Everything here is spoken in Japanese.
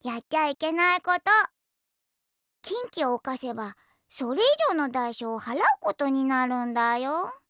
やっちゃいけないこと。禁忌を犯せば、それ以上の代償を払うことになるんだよ。